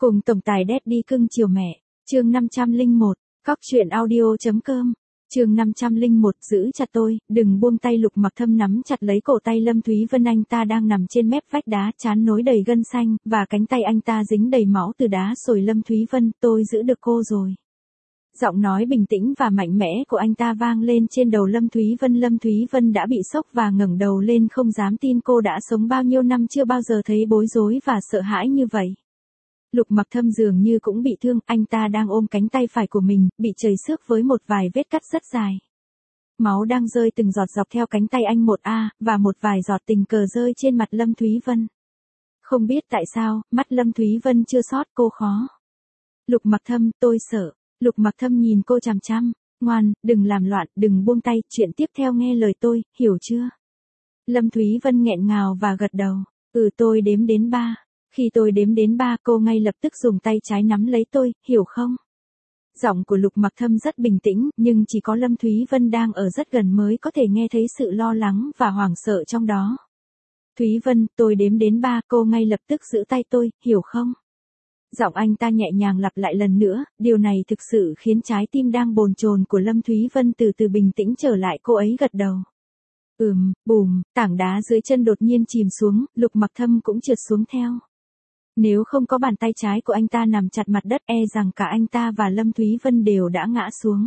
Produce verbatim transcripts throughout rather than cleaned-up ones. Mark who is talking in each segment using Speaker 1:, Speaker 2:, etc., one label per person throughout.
Speaker 1: Cùng tổng tài Daddy cưng chiều mẹ, chương năm trăm lẻ một, cóc truyện audio.com, chương năm trăm lẻ một, giữ chặt tôi, đừng buông tay. Lục Mặc Thâm nắm chặt lấy cổ tay Lâm Thúy Vân, anh ta đang nằm trên mép vách đá, trán nối đầy gân xanh, và cánh tay anh ta dính đầy máu từ đá sồi. Lâm Thúy Vân, tôi giữ được cô rồi. Giọng nói bình tĩnh và mạnh mẽ của anh ta vang lên trên đầu Lâm Thúy Vân. Lâm Thúy Vân đã bị sốc và ngẩng đầu lên, không dám tin cô đã sống bao nhiêu năm chưa bao giờ thấy bối rối và sợ hãi như vậy. Lục Mặc Thâm dường như cũng bị thương, anh ta đang ôm cánh tay phải của mình, bị chảy xước với một vài vết cắt rất dài. Máu đang rơi từng giọt dọc theo cánh tay anh một a, và một vài giọt tình cờ rơi trên mặt Lâm Thúy Vân. Không biết tại sao, mắt Lâm Thúy Vân chưa sót, cô khó. Lục Mặc Thâm, tôi sợ. Lục Mặc Thâm nhìn cô chằm chằm. Ngoan, đừng làm loạn, đừng buông tay, chuyện tiếp theo nghe lời tôi, hiểu chưa? Lâm Thúy Vân nghẹn ngào và gật đầu. Ừ, tôi đếm đến ba. Khi tôi đếm đến ba, cô ngay lập tức dùng tay trái nắm lấy tôi, hiểu không? Giọng của Lục Mặc Thâm rất bình tĩnh, nhưng chỉ có Lâm Thúy Vân đang ở rất gần mới có thể nghe thấy sự lo lắng và hoảng sợ trong đó. Thúy Vân, tôi đếm đến ba, cô ngay lập tức giữ tay tôi, hiểu không? Giọng anh ta nhẹ nhàng lặp lại lần nữa, điều này thực sự khiến trái tim đang bồn chồn của Lâm Thúy Vân từ từ bình tĩnh trở lại. Cô ấy gật đầu. Ừm, bùm, tảng đá dưới chân đột nhiên chìm xuống, Lục Mặc Thâm cũng trượt xuống theo. Nếu không có bàn tay trái của anh ta nằm chặt mặt đất, e rằng cả anh ta và Lâm Thúy Vân đều đã ngã xuống.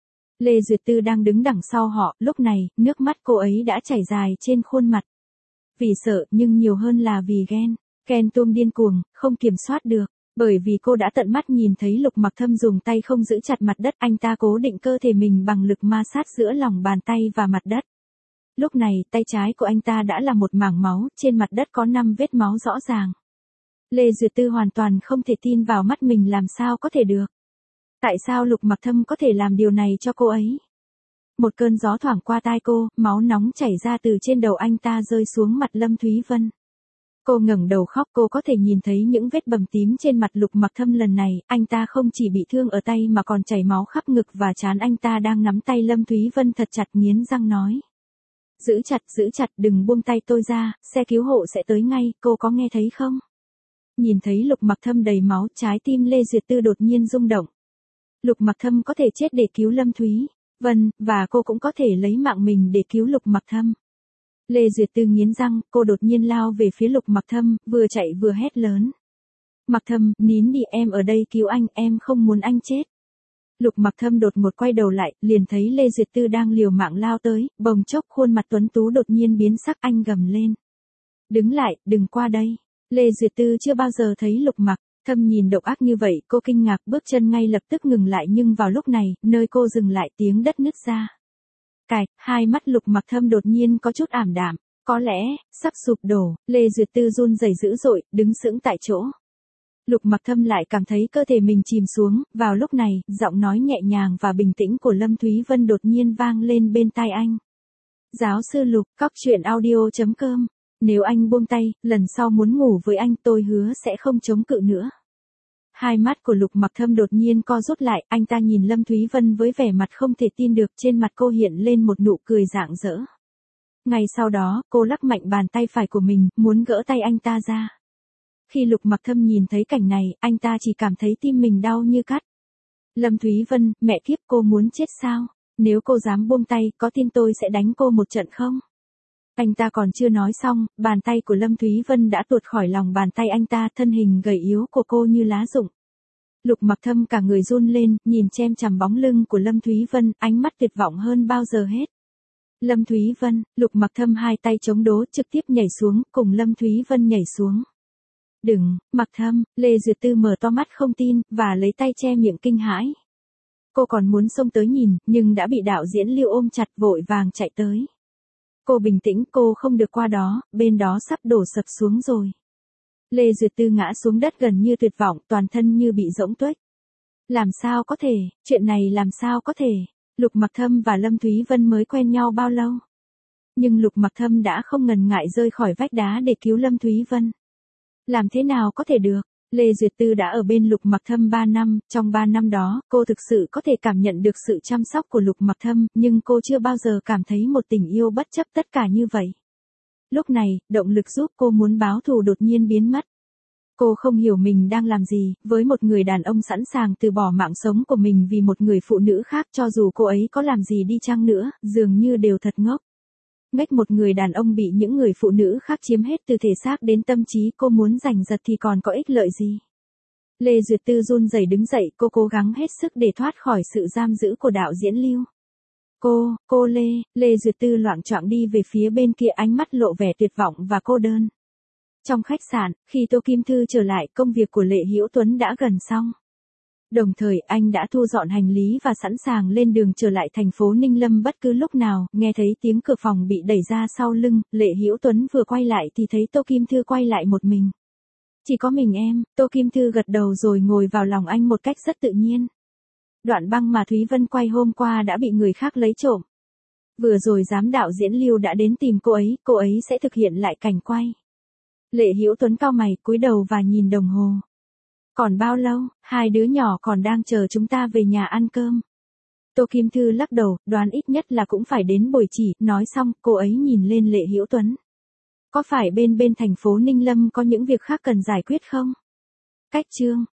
Speaker 1: Lê Duyệt Tư đang đứng đằng sau họ, lúc này, nước mắt cô ấy đã chảy dài trên khuôn mặt. Vì sợ, nhưng nhiều hơn là vì ghen. Ghen tuông điên cuồng, không kiểm soát được. Bởi vì cô đã tận mắt nhìn thấy Lục Mặc Thâm dùng tay không giữ chặt mặt đất, anh ta cố định cơ thể mình bằng lực ma sát giữa lòng bàn tay và mặt đất. Lúc này, tay trái của anh ta đã là một mảng máu, trên mặt đất có năm vết máu rõ ràng. Lê Duyệt Tư hoàn toàn không thể tin vào mắt mình, làm sao có thể được. Tại sao Lục Mặc Thâm có thể làm điều này cho cô ấy? Một cơn gió thoảng qua tai cô, máu nóng chảy ra từ trên đầu anh ta rơi xuống mặt Lâm Thúy Vân. Cô ngẩng đầu khóc, cô có thể nhìn thấy những vết bầm tím trên mặt Lục Mặc Thâm. Lần này, anh ta không chỉ bị thương ở tay mà còn chảy máu khắp ngực và trán. Anh ta đang nắm tay Lâm Thúy Vân thật chặt, nghiến răng nói. Giữ chặt, giữ chặt, đừng buông tay tôi ra, xe cứu hộ sẽ tới ngay, cô có nghe thấy không? Nhìn thấy Lục Mặc Thâm đầy máu, trái tim Lê Duyệt Tư đột nhiên rung động. Lục Mặc Thâm có thể chết để cứu Lâm Thúy Vân, và cô cũng có thể lấy mạng mình để cứu Lục Mặc Thâm. Lê Duyệt Tư nghiến răng, cô đột nhiên lao về phía Lục Mặc Thâm, vừa chạy vừa hét lớn. Mặc Thâm, nín đi, em ở đây cứu anh, em không muốn anh chết. Lục Mặc Thâm đột ngột quay đầu lại, liền thấy Lê Duyệt Tư đang liều mạng lao tới, bồng chốc khuôn mặt tuấn tú đột nhiên biến sắc, anh gầm lên. Đứng lại, đừng qua đây. Lê Duyệt Tư chưa bao giờ thấy Lục Mặc Thâm nhìn độc ác như vậy, cô kinh ngạc, bước chân ngay lập tức ngừng lại, nhưng vào lúc này, nơi cô dừng lại tiếng đất nứt ra. Cài, hai mắt Lục Mặc Thâm đột nhiên có chút ảm đạm, có lẽ, sắp sụp đổ. Lê Duyệt Tư run rẩy dữ dội, đứng sững tại chỗ. Lục Mặc Thâm lại cảm thấy cơ thể mình chìm xuống, vào lúc này, giọng nói nhẹ nhàng và bình tĩnh của Lâm Thúy Vân đột nhiên vang lên bên tai anh. Giáo sư Lục, cóc truyện audio.com. Nếu anh buông tay, lần sau muốn ngủ với anh, tôi hứa sẽ không chống cự nữa. Hai mắt của Lục Mặc Thâm đột nhiên co rút lại, anh ta nhìn Lâm Thúy Vân với vẻ mặt không thể tin được, trên mặt cô hiện lên một nụ cười rạng rỡ. Ngay sau đó, cô lắc mạnh bàn tay phải của mình, muốn gỡ tay anh ta ra. Khi Lục Mặc Thâm nhìn thấy cảnh này, anh ta chỉ cảm thấy tim mình đau như cắt. Lâm Thúy Vân, mẹ kiếp, cô muốn chết sao? Nếu cô dám buông tay, có tin tôi sẽ đánh cô một trận không? Anh ta còn chưa nói xong, bàn tay của Lâm Thúy Vân đã tuột khỏi lòng bàn tay anh ta, thân hình gầy yếu của cô như lá rụng. Lục Mặc Thâm cả người run lên, nhìn chem chằm bóng lưng của Lâm Thúy Vân, ánh mắt tuyệt vọng hơn bao giờ hết. Lâm Thúy Vân, Lục Mặc Thâm hai tay chống đố, trực tiếp nhảy xuống, cùng Lâm Thúy Vân nhảy xuống. Đừng, Mặc Thâm, Lê Duyệt Tư mở to mắt không tin, và lấy tay che miệng kinh hãi. Cô còn muốn xông tới nhìn, nhưng đã bị đạo diễn Lưu ôm chặt, vội vàng chạy tới. Cô bình tĩnh, cô không được qua đó, bên đó sắp đổ sập xuống rồi. Lê Duyệt Tư ngã xuống đất gần như tuyệt vọng, toàn thân như bị rỗng tuếch. Làm sao có thể, chuyện này làm sao có thể, Lục Mặc Thâm và Lâm Thúy Vân mới quen nhau bao lâu. Nhưng Lục Mặc Thâm đã không ngần ngại rơi khỏi vách đá để cứu Lâm Thúy Vân. Làm thế nào có thể được? Lê Duyệt Tư đã ở bên Lục Mặc Thâm ba năm, trong ba năm đó, cô thực sự có thể cảm nhận được sự chăm sóc của Lục Mặc Thâm, nhưng cô chưa bao giờ cảm thấy một tình yêu bất chấp tất cả như vậy. Lúc này, động lực giúp cô muốn báo thù đột nhiên biến mất. Cô không hiểu mình đang làm gì, với một người đàn ông sẵn sàng từ bỏ mạng sống của mình vì một người phụ nữ khác, cho dù cô ấy có làm gì đi chăng nữa, dường như đều thật ngốc. Ngách một người đàn ông bị những người phụ nữ khác chiếm hết từ thể xác đến tâm trí, cô muốn giành giật thì còn có ích lợi gì. Lê Duyệt Tư run rẩy đứng dậy, cô cố gắng hết sức để thoát khỏi sự giam giữ của đạo diễn Lưu. Cô, cô Lê, Lê Duyệt Tư loạng choạng đi về phía bên kia, ánh mắt lộ vẻ tuyệt vọng và cô đơn. Trong khách sạn, khi Tô Kim Thư trở lại, công việc của Lệ Hữu Tuấn đã gần xong. Đồng thời, anh đã thu dọn hành lý và sẵn sàng lên đường trở lại thành phố Ninh Lâm bất cứ lúc nào. Nghe thấy tiếng cửa phòng bị đẩy ra sau lưng, Lệ Hữu Tuấn vừa quay lại thì thấy Tô Kim Thư quay lại một mình. Chỉ có mình em, Tô Kim Thư gật đầu rồi ngồi vào lòng anh một cách rất tự nhiên. Đoạn băng mà Thúy Vân quay hôm qua đã bị người khác lấy trộm. Vừa rồi giám đạo diễn Lưu đã đến tìm cô ấy, cô ấy sẽ thực hiện lại cảnh quay. Lệ Hữu Tuấn cau mày, cúi đầu và nhìn đồng hồ. Còn bao lâu, hai đứa nhỏ còn đang chờ chúng ta về nhà ăn cơm. Tô Kim Thư lắc đầu, đoán ít nhất là cũng phải đến buổi chỉ. Nói xong, cô ấy nhìn lên Lệ Hữu Tuấn. Có phải bên bên thành phố Ninh Lâm có những việc khác cần giải quyết không? Cách chương